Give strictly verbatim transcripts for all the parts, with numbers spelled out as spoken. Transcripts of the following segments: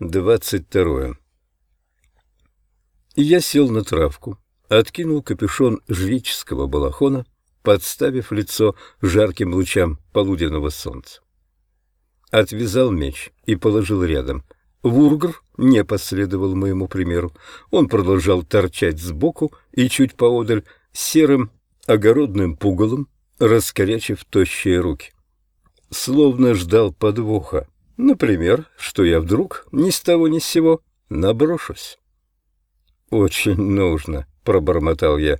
Двадцать второе. Я сел на травку, откинул капюшон жреческого балахона, подставив лицо жарким лучам полуденного солнца. Отвязал меч и положил рядом. Вургр не последовал моему примеру. Он продолжал торчать сбоку и чуть поодаль серым огородным пугалом, раскорячив тощие руки. Словно ждал подвоха. Например, что я вдруг ни с того ни с сего наброшусь. «Очень нужно», — пробормотал я.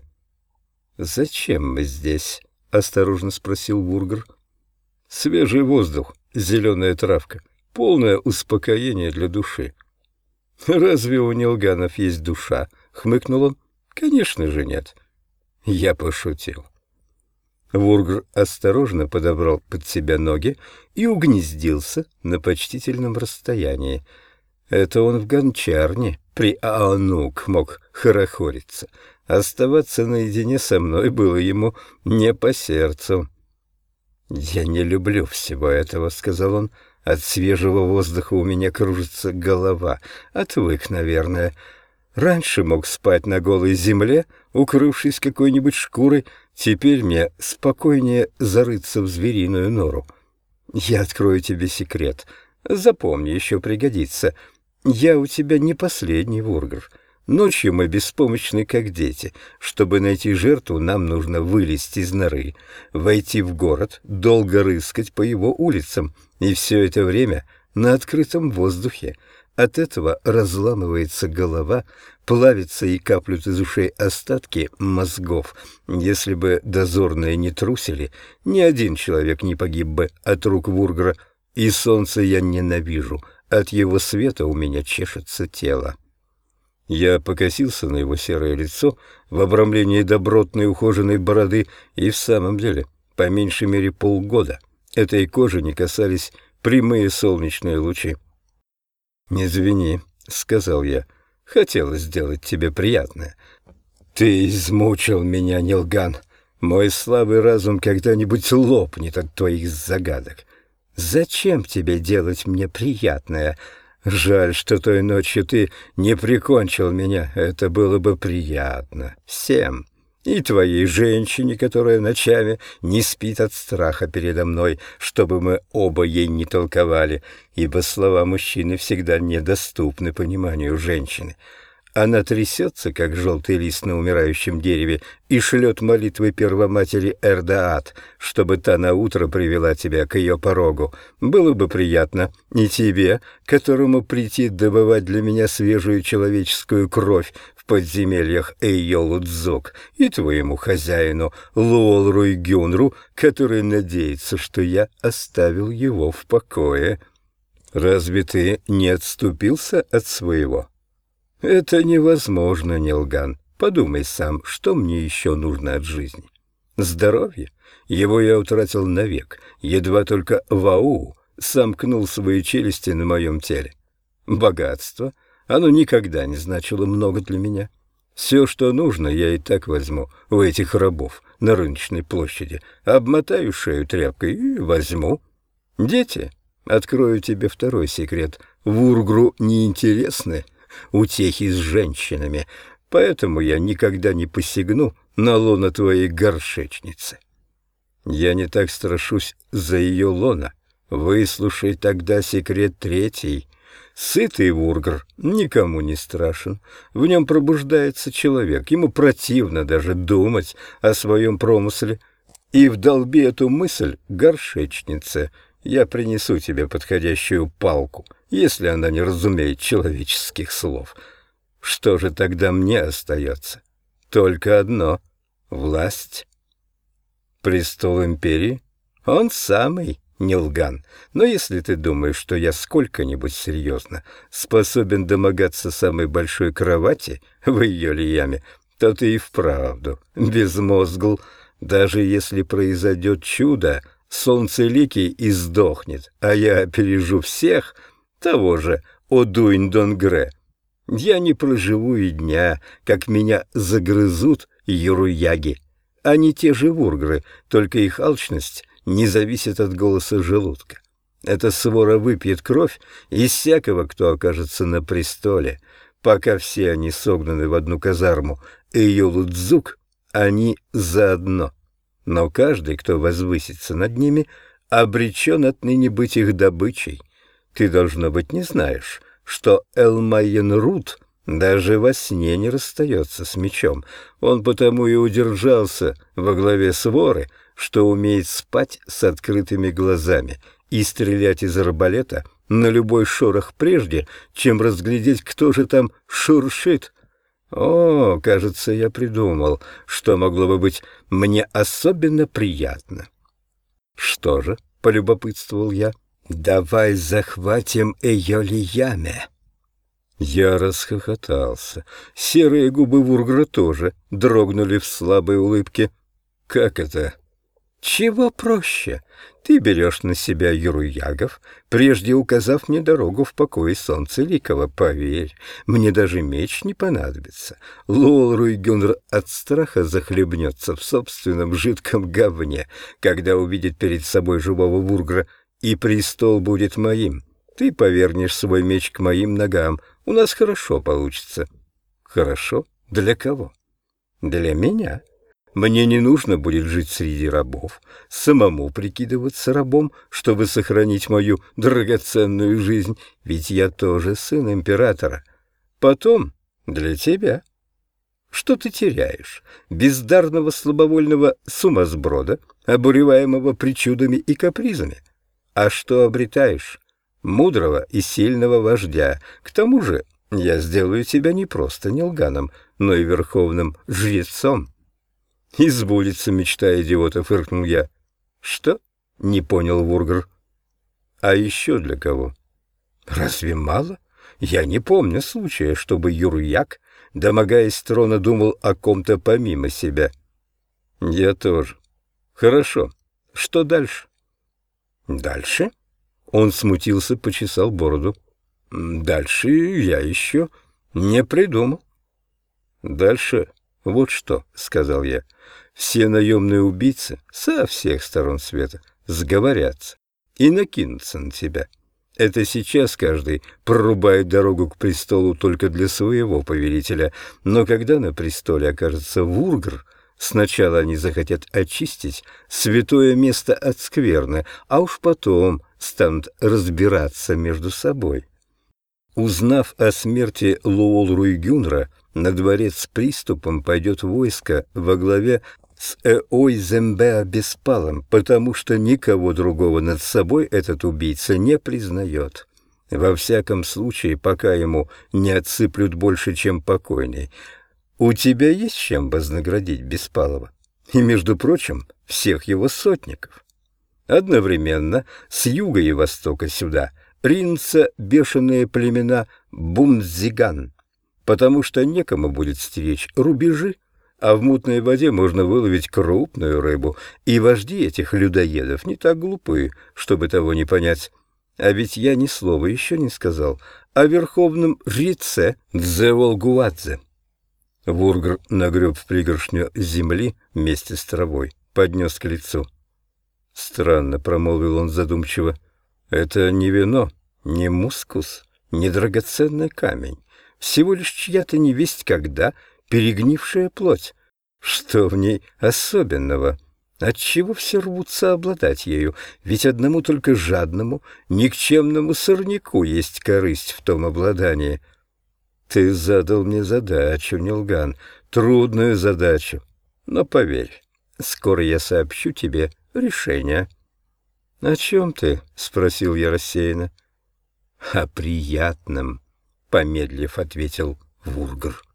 «Зачем мы здесь?» — осторожно спросил Вургр. «Свежий воздух, зеленая травка, полное успокоение для души». «Разве у Нилганов есть душа?» — хмыкнул он. «Конечно же нет». Я пошутил. Вургр осторожно подобрал под себя ноги и угнездился на почтительном расстоянии. Это он в гончарне при Аанук мог хорохориться. Оставаться наедине со мной было ему не по сердцу. «Я не люблю всего этого», — сказал он. «От свежего воздуха у меня кружится голова. Отвык, наверное. Раньше мог спать на голой земле, укрывшись какой-нибудь шкурой. Теперь мне спокойнее зарыться в звериную нору. Я открою тебе секрет. Запомни, еще пригодится. Я у тебя не последний, Вургр. Ночью мы беспомощны, как дети. Чтобы найти жертву, нам нужно вылезти из норы, войти в город, долго рыскать по его улицам, и все это время на открытом воздухе. От этого разламывается голова, плавится и каплют из ушей остатки мозгов. Если бы дозорные не трусили, ни один человек не погиб бы от рук Вургра. И солнце я ненавижу, от его света у меня чешется тело». Я покосился на его серое лицо в обрамлении добротной ухоженной бороды, и в самом деле, по меньшей мере полгода, этой кожи не касались прямые солнечные лучи. «Не извини», — сказал я, — «хотелось сделать тебе приятное». «Ты измучил меня, Нилган. Мой слабый разум когда-нибудь лопнет от твоих загадок. Зачем тебе делать мне приятное? Жаль, что той ночью ты не прикончил меня. Это было бы приятно всем. И твоей женщине, которая ночами не спит от страха передо мной, чтобы мы оба ей не толковали, ибо слова мужчины всегда недоступны пониманию женщины. Она трясется, как желтый лист на умирающем дереве, и шлет молитвы первоматери Эрдаат, чтобы та наутро привела тебя к ее порогу. Было бы приятно и тебе, которому претит добывать для меня свежую человеческую кровь в подземельях Эйолудзок, и твоему хозяину Луолру и Гюнру, который надеется, что я оставил его в покое. Разве ты не отступился от своего? Это невозможно, Нилган. Подумай сам, что мне еще нужно от жизни? Здоровье? Его я утратил навек, едва только Вау сомкнул свои челюсти на моем теле. Богатство? Оно никогда не значило много для меня. Все, что нужно, я и так возьму у этих рабов на рыночной площади. Обмотаю шею тряпкой и возьму. Дети? Открою тебе второй секрет. Вургру неинтересны утехи с женщинами, поэтому я никогда не посягну на лоно твоей горшечницы. Я не так страшусь за ее лоно. Выслушай тогда секрет третий. Сытый Вургр никому не страшен. В нем пробуждается человек. Ему противно даже думать о своем промысле. И вдолби эту мысль горшечнице. Я принесу тебе подходящую палку, если она не разумеет человеческих слов. Что же тогда мне остается? Только одно — власть. Престол империи? Он самый, Нилган. Но если ты думаешь, что я сколько-нибудь серьезно способен домогаться самой большой кровати в ее лияме, то ты и вправду безмозгл. Даже если произойдет чудо, Солнцеликий издохнет, а я опережу всех, того же Одуинь-Донгре. Я не проживу и дня, как меня загрызут юруяги. Они те же вургры, только их алчность не зависит от голоса желудка. Эта свора выпьет кровь из всякого, кто окажется на престоле. Пока все они согнаны в одну казарму и Юлудзук, они заодно. Но каждый, кто возвысится над ними, обречен отныне быть их добычей. Ты, должно быть, не знаешь, что Элмайенрут даже во сне не расстается с мечом. Он потому и удержался во главе своры, что умеет спать с открытыми глазами и стрелять из арбалета на любой шорох прежде, чем разглядеть, кто же там шуршит. О, кажется, я придумал, что могло бы быть мне особенно приятно. Что же, — полюбопытствовал я, — давай захватим Эйолияме. Я расхохотался. Серые губы Вургра тоже дрогнули в слабой улыбке. Как это? Чего проще? Ты берешь на себя Юруягов, прежде указав мне дорогу в покое Солнцеликова. Поверь, мне даже меч не понадобится. Луол Руйгюнр от страха захлебнется в собственном жидком говне, когда увидит перед собой живого Вургра, и престол будет моим. Ты повернешь свой меч к моим ногам. У нас хорошо получится. Хорошо? Для кого? Для меня. Мне не нужно будет жить среди рабов, самому прикидываться рабом, чтобы сохранить мою драгоценную жизнь, ведь я тоже сын императора. Потом для тебя. Что ты теряешь? Бездарного слабовольного сумасброда, обуреваемого причудами и капризами. А что обретаешь? Мудрого и сильного вождя. К тому же я сделаю тебя не просто Нилганом, но и верховным жрецом. «Избудется мечта идиота», — фыркнул я. «Что?» — не понял Вургр. «А еще для кого?» «Разве мало? Я не помню случая, чтобы Юрьяк, домогаясь трона, думал о ком-то помимо себя». «Я тоже. Хорошо. Что дальше?» «Дальше?» Он смутился, почесал бороду. «Дальше я еще не придумал». «Дальше вот что», — сказал я. «Все наемные убийцы со всех сторон света сговорятся и накинутся на тебя. Это сейчас каждый прорубает дорогу к престолу только для своего повелителя, но когда на престоле окажется Вургр, сначала они захотят очистить святое место от скверны, а уж потом станут разбираться между собой». Узнав о смерти Луол-Руйгюнра, на дворец с приступом пойдет войско во главе с Эой-Зембеа-Беспалом, потому что никого другого над собой этот убийца не признает. Во всяком случае, пока ему не отсыплют больше, чем покойный. У тебя есть чем вознаградить Беспалова? И, между прочим, всех его сотников. Одновременно с юга и востока сюда ринутся бешеные племена Бумдзиган, потому что некому будет стеречь рубежи, а в мутной воде можно выловить крупную рыбу, и вожди этих людоедов не так глупы, чтобы того не понять. А ведь я ни слова еще не сказал о верховном жреце Дзеволгуадзе. Вургр нагреб в пригоршню земли вместе с травой, поднес к лицу. «Странно», — промолвил он задумчиво, — «это не вино, не мускус, не драгоценный камень, всего лишь чья-то невесть когда перегнившая плоть. Что в ней особенного? Отчего все рвутся обладать ею? Ведь одному только жадному, никчемному сорняку есть корысть в том обладании». «Ты задал мне задачу, Нилган, трудную задачу, но поверь, скоро я сообщу тебе решение». «О чем ты?» — спросил я рассеянно. «О приятном», — помедлив ответил Вургр.